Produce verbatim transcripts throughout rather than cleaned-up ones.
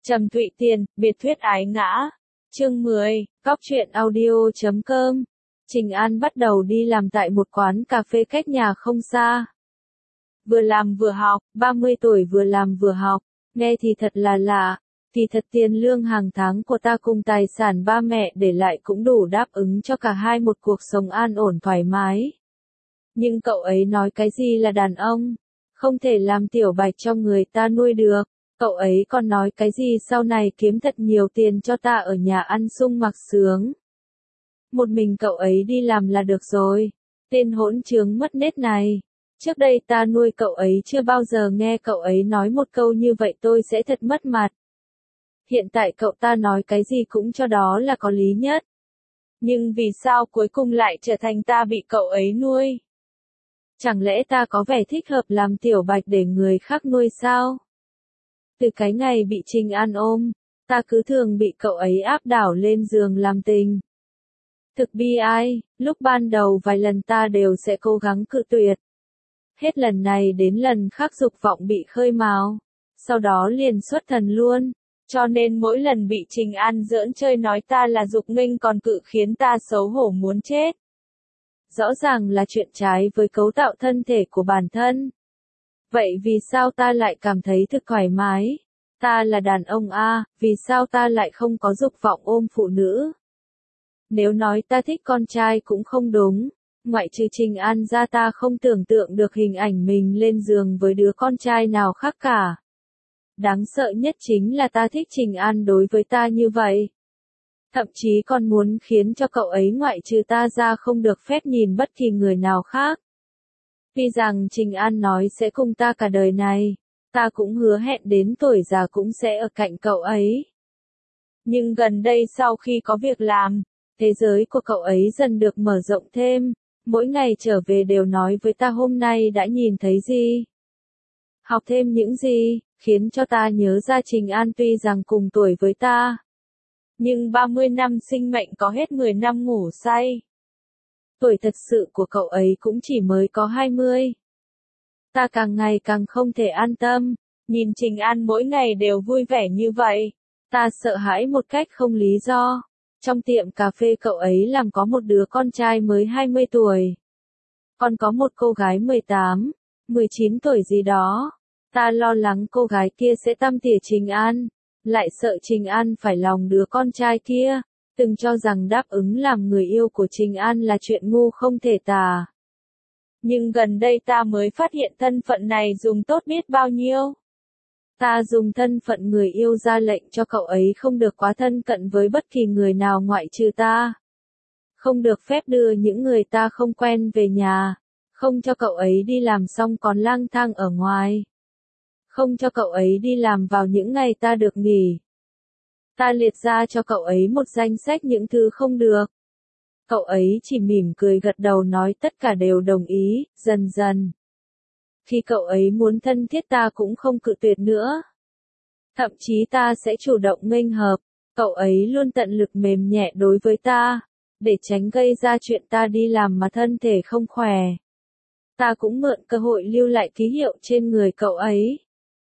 Trầm Thụy Tiền, biệt thuyết ái ngã. Chương mười, Góc truyện audio chấm com. Trình An bắt đầu đi làm tại một quán cà phê cách nhà không xa. Vừa làm vừa học, ba mươi tuổi vừa làm vừa học, nghe thì thật là lạ, kỳ thật tiền lương hàng tháng của ta cùng tài sản ba mẹ để lại cũng đủ đáp ứng cho cả hai một cuộc sống an ổn thoải mái. Nhưng cậu ấy nói cái gì là đàn ông, không thể làm tiểu bạch cho người ta nuôi được. Cậu ấy còn nói cái gì sau này kiếm thật nhiều tiền cho ta ở nhà ăn sung mặc sướng. Một mình cậu ấy đi làm là được rồi. Tên hỗn trướng mất nết này. Trước đây ta nuôi cậu ấy chưa bao giờ nghe cậu ấy nói một câu như vậy tôi sẽ thật mất mặt. Hiện tại cậu ta nói cái gì cũng cho đó là có lý nhất. Nhưng vì sao cuối cùng lại trở thành ta bị cậu ấy nuôi? Chẳng lẽ ta có vẻ thích hợp làm tiểu bạch để người khác nuôi sao? Từ cái ngày bị Trình An ôm, ta cứ thường bị cậu ấy áp đảo lên giường làm tình. Thực bi ai, lúc ban đầu vài lần ta đều sẽ cố gắng cự tuyệt. Hết lần này đến lần khác dục vọng bị khơi mào, sau đó liền xuất thần luôn. Cho nên mỗi lần bị Trình An giỡn chơi nói ta là dục nghinh còn cự khiến ta xấu hổ muốn chết. Rõ ràng là chuyện trái với cấu tạo thân thể của bản thân. Vậy vì sao ta lại cảm thấy thực thoải mái? Ta là đàn ông a, vì sao ta lại không có dục vọng ôm phụ nữ? Nếu nói ta thích con trai cũng không đúng, ngoại trừ Trình An ra ta không tưởng tượng được hình ảnh mình lên giường với đứa con trai nào khác cả. Đáng sợ nhất chính là ta thích Trình An đối với ta như vậy. Thậm chí còn muốn khiến cho cậu ấy ngoại trừ ta ra không được phép nhìn bất kỳ người nào khác. Vì rằng Trình An nói sẽ cùng ta cả đời này, ta cũng hứa hẹn đến tuổi già cũng sẽ ở cạnh cậu ấy. Nhưng gần đây sau khi có việc làm, thế giới của cậu ấy dần được mở rộng thêm, mỗi ngày trở về đều nói với ta hôm nay đã nhìn thấy gì, học thêm những gì, khiến cho ta nhớ ra Trình An tuy rằng cùng tuổi với ta. Nhưng ba mươi năm sinh mệnh có hết mười năm ngủ say. Tuổi thật sự của cậu ấy cũng chỉ mới có hai mươi. Ta càng ngày càng không thể an tâm, nhìn Trình An mỗi ngày đều vui vẻ như vậy. Ta sợ hãi một cách không lý do. Trong tiệm cà phê cậu ấy làm có một đứa con trai mới hai mươi tuổi. Còn có một cô gái mười tám, mười chín tuổi gì đó. Ta lo lắng cô gái kia sẽ tăm tỉa Trình An. Lại sợ Trình An phải lòng đứa con trai kia. Từng cho rằng đáp ứng làm người yêu của Trình An là chuyện ngu không thể tả. Nhưng gần đây ta mới phát hiện thân phận này dùng tốt biết bao nhiêu. Ta dùng thân phận người yêu ra lệnh cho cậu ấy không được quá thân cận với bất kỳ người nào ngoại trừ ta. Không được phép đưa những người ta không quen về nhà. Không cho cậu ấy đi làm xong còn lang thang ở ngoài. Không cho cậu ấy đi làm vào những ngày ta được nghỉ. Ta liệt ra cho cậu ấy một danh sách những thứ không được. Cậu ấy chỉ mỉm cười gật đầu nói tất cả đều đồng ý, dần dần. Khi cậu ấy muốn thân thiết ta cũng không cự tuyệt nữa. Thậm chí ta sẽ chủ động nghênh hợp, cậu ấy luôn tận lực mềm nhẹ đối với ta, để tránh gây ra chuyện ta đi làm mà thân thể không khỏe. Ta cũng mượn cơ hội lưu lại ký hiệu trên người cậu ấy.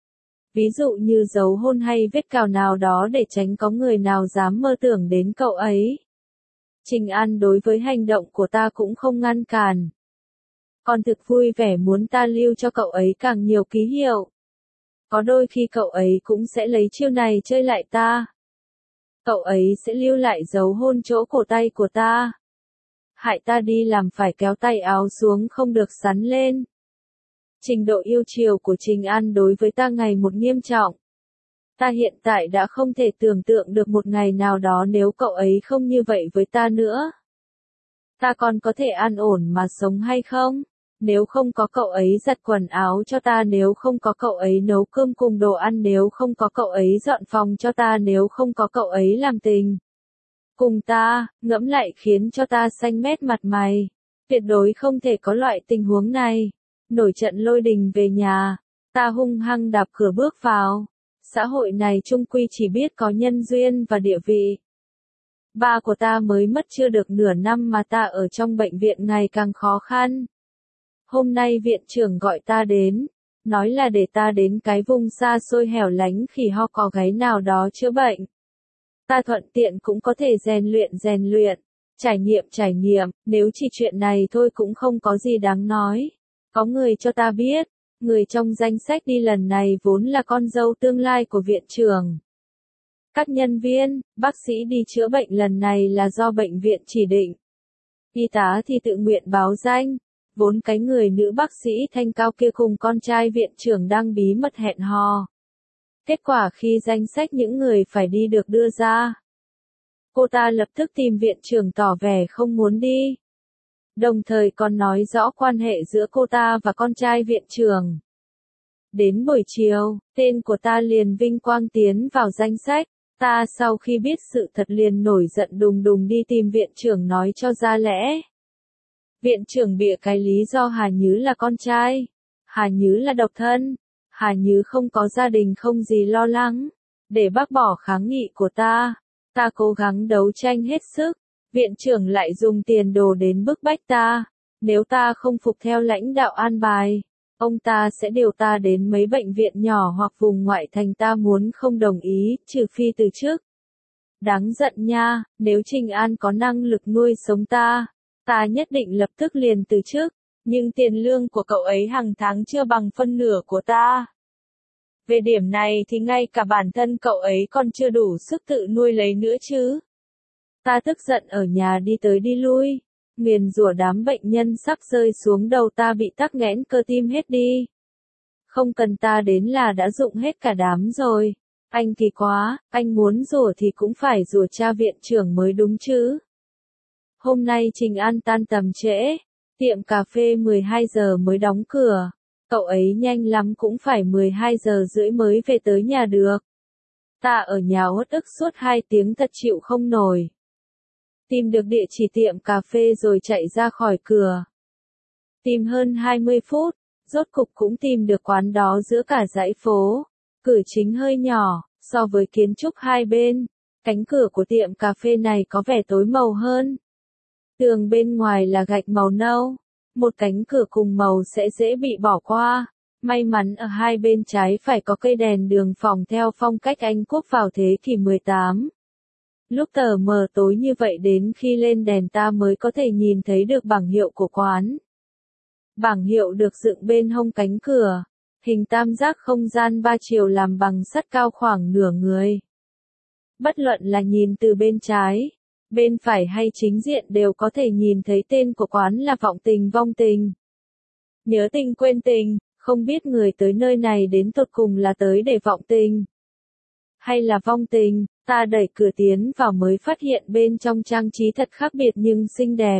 Ví dụ như dấu hôn hay vết cào nào đó để tránh có người nào dám mơ tưởng đến cậu ấy. Trình An đối với hành động của ta cũng không ngăn cản. Còn thực vui vẻ muốn ta lưu cho cậu ấy càng nhiều ký hiệu. Có đôi khi cậu ấy cũng sẽ lấy chiêu này chơi lại ta. Cậu ấy sẽ lưu lại dấu hôn chỗ cổ tay của ta. Hại ta đi làm phải kéo tay áo xuống không được sắn lên. Trình độ yêu chiều của Trình An đối với ta ngày một nghiêm trọng. Ta hiện tại đã không thể tưởng tượng được một ngày nào đó nếu cậu ấy không như vậy với ta nữa. Ta còn có thể an ổn mà sống hay không? Nếu không có cậu ấy giặt quần áo cho ta, nếu không có cậu ấy nấu cơm cùng đồ ăn, nếu không có cậu ấy dọn phòng cho ta, nếu không có cậu ấy làm tình cùng ta, ngẫm lại khiến cho ta xanh mét mặt mày. Tuyệt đối không thể có loại tình huống này. Nổi trận lôi đình về nhà, ta hung hăng đạp cửa bước vào. Xã hội này chung quy chỉ biết có nhân duyên và địa vị. Ba của ta mới mất chưa được nửa năm mà ta ở trong bệnh viện ngày càng khó khăn. Hôm nay viện trưởng gọi ta đến, nói là để ta đến cái vùng xa xôi hẻo lánh khỉ ho có gáy nào đó chữa bệnh. Ta thuận tiện cũng có thể rèn luyện rèn luyện, trải nghiệm trải nghiệm, nếu chỉ chuyện này thôi cũng không có gì đáng nói. Có người cho ta biết, người trong danh sách đi lần này vốn là con dâu tương lai của viện trưởng. Các nhân viên, bác sĩ đi chữa bệnh lần này là do bệnh viện chỉ định. Y tá thì tự nguyện báo danh, vốn cái người nữ bác sĩ thanh cao kia cùng con trai viện trưởng đang bí mật hẹn hò. Kết quả khi danh sách những người phải đi được đưa ra, cô ta lập tức tìm viện trưởng tỏ vẻ không muốn đi. Đồng thời còn nói rõ quan hệ giữa cô ta và con trai viện trưởng. Đến buổi chiều, tên của ta liền vinh quang tiến vào danh sách. Ta sau khi biết sự thật liền nổi giận đùng đùng đi tìm viện trưởng nói cho ra lẽ. Viện trưởng bịa cái lý do Hà Nhứ là con trai, Hà Nhứ là độc thân, Hà Nhứ không có gia đình không gì lo lắng. Để bác bỏ kháng nghị của ta, ta cố gắng đấu tranh hết sức, viện trưởng lại dùng tiền đồ đến bức bách ta. Nếu ta không phục theo lãnh đạo an bài, ông ta sẽ điều ta đến mấy bệnh viện nhỏ hoặc vùng ngoại thành, ta muốn không đồng ý, trừ phi từ chức. Đáng giận nha, nếu Trình An có năng lực nuôi sống ta, ta nhất định lập tức liền từ chức, nhưng tiền lương của cậu ấy hàng tháng chưa bằng phân nửa của ta. Về điểm này thì ngay cả bản thân cậu ấy còn chưa đủ sức tự nuôi lấy nữa chứ. Ta tức giận ở nhà đi tới đi lui, nguyền rủa đám bệnh nhân sắp rơi xuống đầu ta bị tắc nghẽn cơ tim hết đi. Không cần ta đến là đã dụng hết cả đám rồi. Anh kỳ quá, anh muốn rủa thì cũng phải rủa cha viện trưởng mới đúng chứ. Hôm nay Trình An tan tầm trễ, tiệm cà phê mười hai giờ mới đóng cửa. Cậu ấy nhanh lắm cũng phải mười hai giờ rưỡi mới về tới nhà được. Ta ở nhà uất ức suốt hai tiếng thật chịu không nổi. Tìm được địa chỉ tiệm cà phê rồi chạy ra khỏi cửa. Tìm hơn hai mươi phút, rốt cục cũng tìm được quán đó giữa cả dãy phố. Cửa chính hơi nhỏ, so với kiến trúc hai bên, cánh cửa của tiệm cà phê này có vẻ tối màu hơn. Tường bên ngoài là gạch màu nâu, một cánh cửa cùng màu sẽ dễ bị bỏ qua. May mắn ở hai bên trái phải có cây đèn đường phòng theo phong cách Anh Quốc vào thế kỷ mười tám. Lúc tờ mờ tối như vậy đến khi lên đèn ta mới có thể nhìn thấy được bảng hiệu của quán. Bảng hiệu được dựng bên hông cánh cửa, hình tam giác không gian ba chiều làm bằng sắt cao khoảng nửa người. Bất luận là nhìn từ bên trái, bên phải hay chính diện đều có thể nhìn thấy tên của quán là Vọng Tình Vong Tình. Nhớ tình quên tình, không biết người tới nơi này đến tột cùng là tới để vọng tình hay là vong tình. Ta đẩy cửa tiến vào mới phát hiện bên trong trang trí thật khác biệt nhưng xinh đẹp.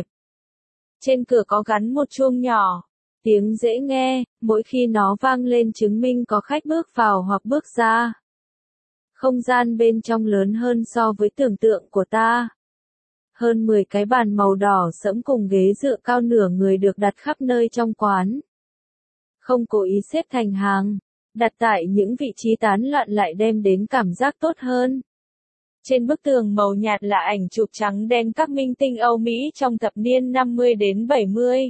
Trên cửa có gắn một chuông nhỏ, tiếng dễ nghe, mỗi khi nó vang lên chứng minh có khách bước vào hoặc bước ra. Không gian bên trong lớn hơn so với tưởng tượng của ta. Hơn mười cái bàn màu đỏ sẫm cùng ghế dựa cao nửa người được đặt khắp nơi trong quán. Không cố ý xếp thành hàng, đặt tại những vị trí tán loạn lại đem đến cảm giác tốt hơn. Trên bức tường màu nhạt là ảnh chụp trắng đen các minh tinh Âu Mỹ trong thập niên năm mươi đến bảy mươi.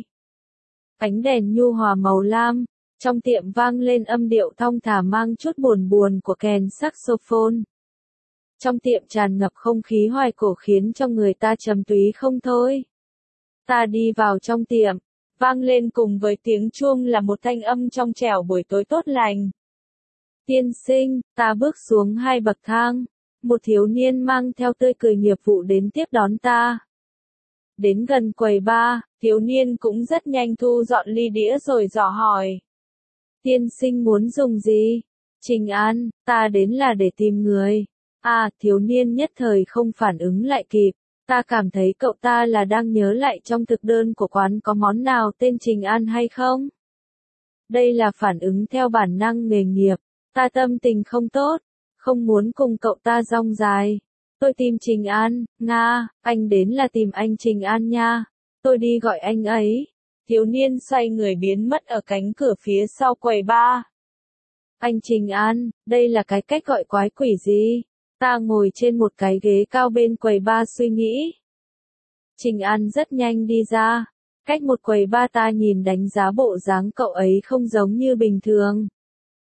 Ánh đèn nhu hòa màu lam, trong tiệm vang lên âm điệu thong thả mang chút buồn buồn của kèn saxophone. Trong tiệm tràn ngập không khí hoài cổ khiến cho người ta trầm túy không thôi. Ta đi vào trong tiệm, vang lên cùng với tiếng chuông là một thanh âm trong trẻo buổi tối tốt lành. Tiên sinh, ta bước xuống hai bậc thang. Một thiếu niên mang theo tươi cười nghiệp vụ đến tiếp đón ta. Đến gần quầy bar, thiếu niên cũng rất nhanh thu dọn ly đĩa rồi dò hỏi. Tiên sinh muốn dùng gì? Trình An, ta đến là để tìm người. À, thiếu niên nhất thời không phản ứng lại kịp. Ta cảm thấy cậu ta là đang nhớ lại trong thực đơn của quán có món nào tên Trình An hay không? Đây là phản ứng theo bản năng nghề nghiệp. Ta tâm tình không tốt. Không muốn cùng cậu ta rong dài. Tôi tìm Trình An, Nga, anh đến là tìm anh Trình An nha. Tôi đi gọi anh ấy. Thiếu niên xoay người biến mất ở cánh cửa phía sau quầy bar. Anh Trình An, đây là cái cách gọi quái quỷ gì? Ta ngồi trên một cái ghế cao bên quầy bar suy nghĩ. Trình An rất nhanh đi ra. Cách một quầy bar ta nhìn đánh giá bộ dáng cậu ấy không giống như bình thường.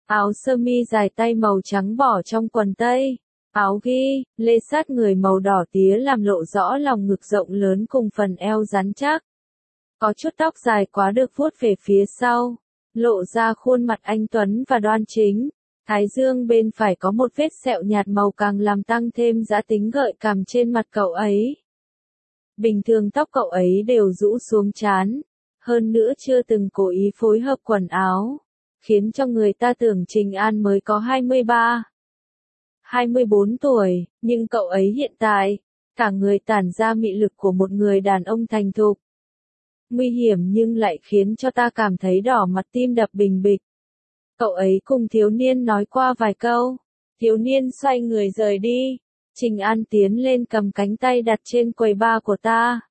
áo sơ mi dài tay màu trắng bỏ trong quần tây, áo ghi, lê sát người màu đỏ tía làm lộ rõ lòng ngực rộng lớn cùng phần eo rắn chắc. Có chút tóc dài quá được vuốt về phía sau, lộ ra khuôn mặt anh tuấn và đoan chính. Thái dương bên phải có một vết sẹo nhạt màu càng làm tăng thêm dã tính gợi cảm trên mặt cậu ấy. Bình thường tóc cậu ấy đều rũ xuống trán, hơn nữa chưa từng cố ý phối hợp quần áo, khiến cho người ta tưởng Trình An mới có hai mươi ba, hai mươi bốn tuổi, nhưng cậu ấy hiện tại, cả người tản ra mị lực của một người đàn ông thành thục. Nguy hiểm nhưng lại khiến cho ta cảm thấy đỏ mặt tim đập bình bịch. Cậu ấy cùng thiếu niên nói qua vài câu, thiếu niên xoay người rời đi, Trình An tiến lên cầm cánh tay đặt trên quầy bar của ta.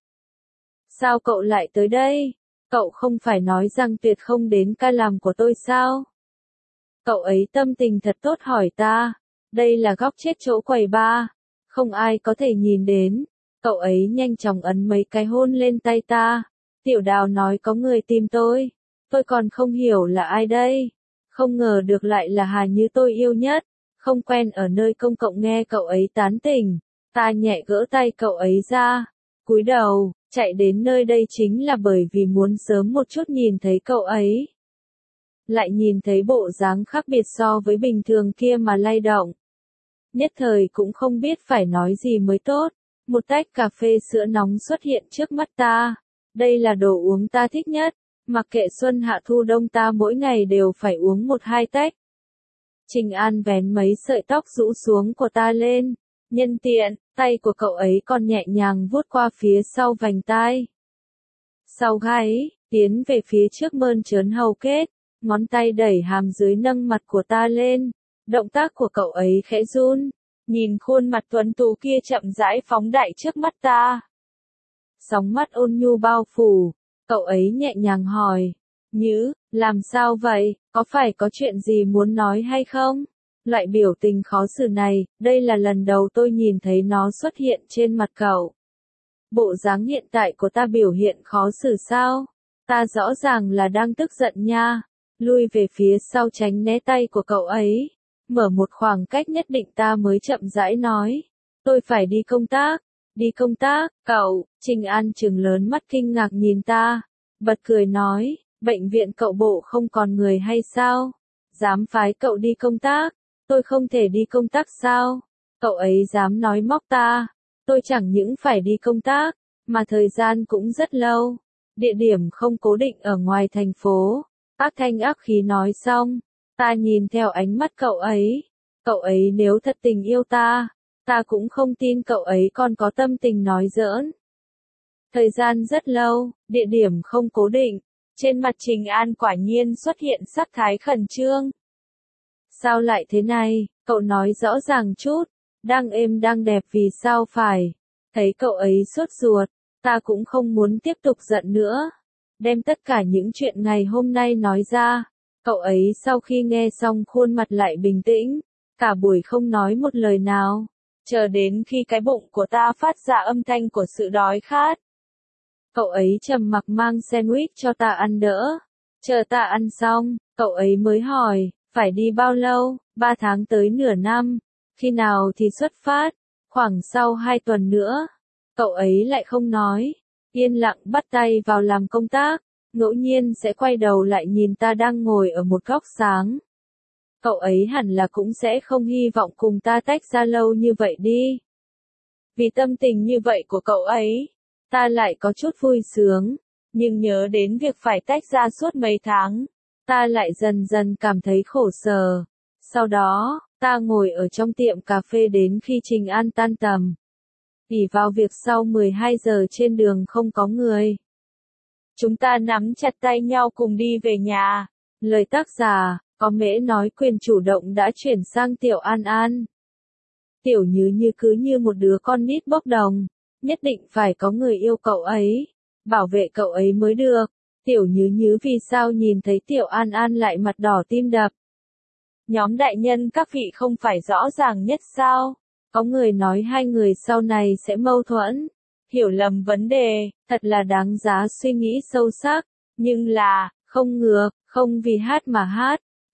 Sao cậu lại tới đây? Cậu không phải nói rằng tuyệt không đến ca làm của tôi sao? Cậu ấy tâm tình thật tốt hỏi ta, đây là góc chết chỗ quầy bar, không ai có thể nhìn đến. Cậu ấy nhanh chóng ấn mấy cái hôn lên tay ta. Tiểu Đào nói có người tìm tôi, tôi còn không hiểu là ai đây. Không ngờ được lại là Hà Như tôi yêu nhất, không quen ở nơi công cộng nghe cậu ấy tán tỉnh. Ta nhẹ gỡ tay cậu ấy ra, cúi đầu, chạy đến nơi đây chính là bởi vì muốn sớm một chút nhìn thấy cậu ấy. Lại nhìn thấy bộ dáng khác biệt so với bình thường kia mà lay động. Nhất thời cũng không biết phải nói gì mới tốt, một tách cà phê sữa nóng xuất hiện trước mắt ta. Đây là đồ uống ta thích nhất, mặc kệ xuân hạ thu đông ta mỗi ngày đều phải uống một hai tách. Trình An vén mấy sợi tóc rũ xuống của ta lên, nhân tiện, tay của cậu ấy còn nhẹ nhàng vuốt qua phía sau vành tai. Sau gáy, tiến về phía trước mơn trớn hầu kết, ngón tay đẩy hàm dưới nâng mặt của ta lên, động tác của cậu ấy khẽ run, nhìn khuôn mặt tuấn tú kia chậm rãi phóng đại trước mắt ta. Sóng mắt ôn nhu bao phủ, cậu ấy nhẹ nhàng hỏi, Nhứ, làm sao vậy, có phải có chuyện gì muốn nói hay không? Loại biểu tình khó xử này, đây là lần đầu tôi nhìn thấy nó xuất hiện trên mặt cậu. Bộ dáng hiện tại của ta biểu hiện khó xử sao? Ta rõ ràng là đang tức giận nha. Lui về phía sau tránh né tay của cậu ấy. Mở một khoảng cách nhất định ta mới chậm rãi nói. Tôi phải đi công tác. Đi công tác, cậu, Trình An trừng lớn mắt kinh ngạc nhìn ta. Bật cười nói, bệnh viện cậu bộ không còn người hay sao? Dám phái cậu đi công tác, tôi không thể đi công tác sao? Cậu ấy dám nói móc ta, tôi chẳng những phải đi công tác, mà thời gian cũng rất lâu. Địa điểm không cố định ở ngoài thành phố. Ác thanh ác khí nói xong, ta nhìn theo ánh mắt cậu ấy. Cậu ấy nếu thật tình yêu ta, ta cũng không tin cậu ấy còn có tâm tình nói giỡn. Thời gian rất lâu, địa điểm không cố định. Trên mặt Trình An quả nhiên xuất hiện sắc thái khẩn trương. Sao lại thế này, cậu nói rõ ràng chút, đang êm đang đẹp vì sao phải. Thấy cậu ấy sốt ruột, ta cũng không muốn tiếp tục giận nữa. Đem tất cả những chuyện ngày hôm nay nói ra. Cậu ấy sau khi nghe xong khuôn mặt lại bình tĩnh, cả buổi không nói một lời nào, chờ đến khi cái bụng của ta phát ra âm thanh của sự đói khát. Cậu ấy trầm mặc mang sandwich cho ta ăn đỡ. Chờ ta ăn xong, cậu ấy mới hỏi, phải đi bao lâu? Ba tháng tới nửa năm. Khi nào thì xuất phát? Khoảng sau hai tuần nữa. Cậu ấy lại không nói. Yên lặng bắt tay vào làm công tác. Ngẫu nhiên sẽ quay đầu lại nhìn ta đang ngồi ở một góc sáng. Cậu ấy hẳn là cũng sẽ không hy vọng cùng ta tách ra lâu như vậy đi. Vì tâm tình như vậy của cậu ấy, ta lại có chút vui sướng, nhưng nhớ đến việc phải tách ra suốt mấy tháng, ta lại dần dần cảm thấy khổ sở. Sau đó, ta ngồi ở trong tiệm cà phê đến khi Trình An tan tầm. ỷ vào việc sau mười hai giờ trên đường không có người. Chúng ta nắm chặt tay nhau cùng đi về nhà. Lời tác giả, có mễ nói quyền chủ động đã chuyển sang Tiểu An An. Tiểu Như Như cứ như một đứa con nít bốc đồng. Nhất định phải có người yêu cậu ấy, bảo vệ cậu ấy mới được. Tiểu Như Như vì sao nhìn thấy Tiểu An An lại mặt đỏ tim đập. Nhóm đại nhân các vị không phải rõ ràng nhất sao? Có người nói hai người sau này sẽ mâu thuẫn, hiểu lầm vấn đề, thật là đáng giá suy nghĩ sâu sắc. Nhưng là, không ngược, không vì hát mà hát,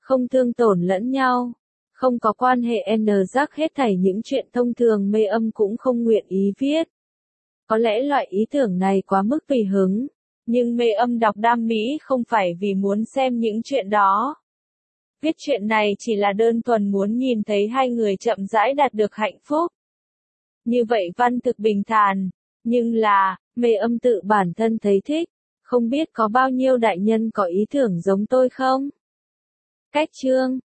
không thương tổn lẫn nhau, không có quan hệ n giác hết thảy những chuyện thông thường mê âm cũng không nguyện ý viết. Có lẽ loại ý tưởng này quá mức tùy hứng, nhưng mê âm đọc đam mỹ không phải vì muốn xem những chuyện đó. Viết chuyện này chỉ là đơn thuần muốn nhìn thấy hai người chậm rãi đạt được hạnh phúc. Như vậy văn thực bình thản, nhưng là, mê âm tự bản thân thấy thích, không biết có bao nhiêu đại nhân có ý tưởng giống tôi không? Cách chương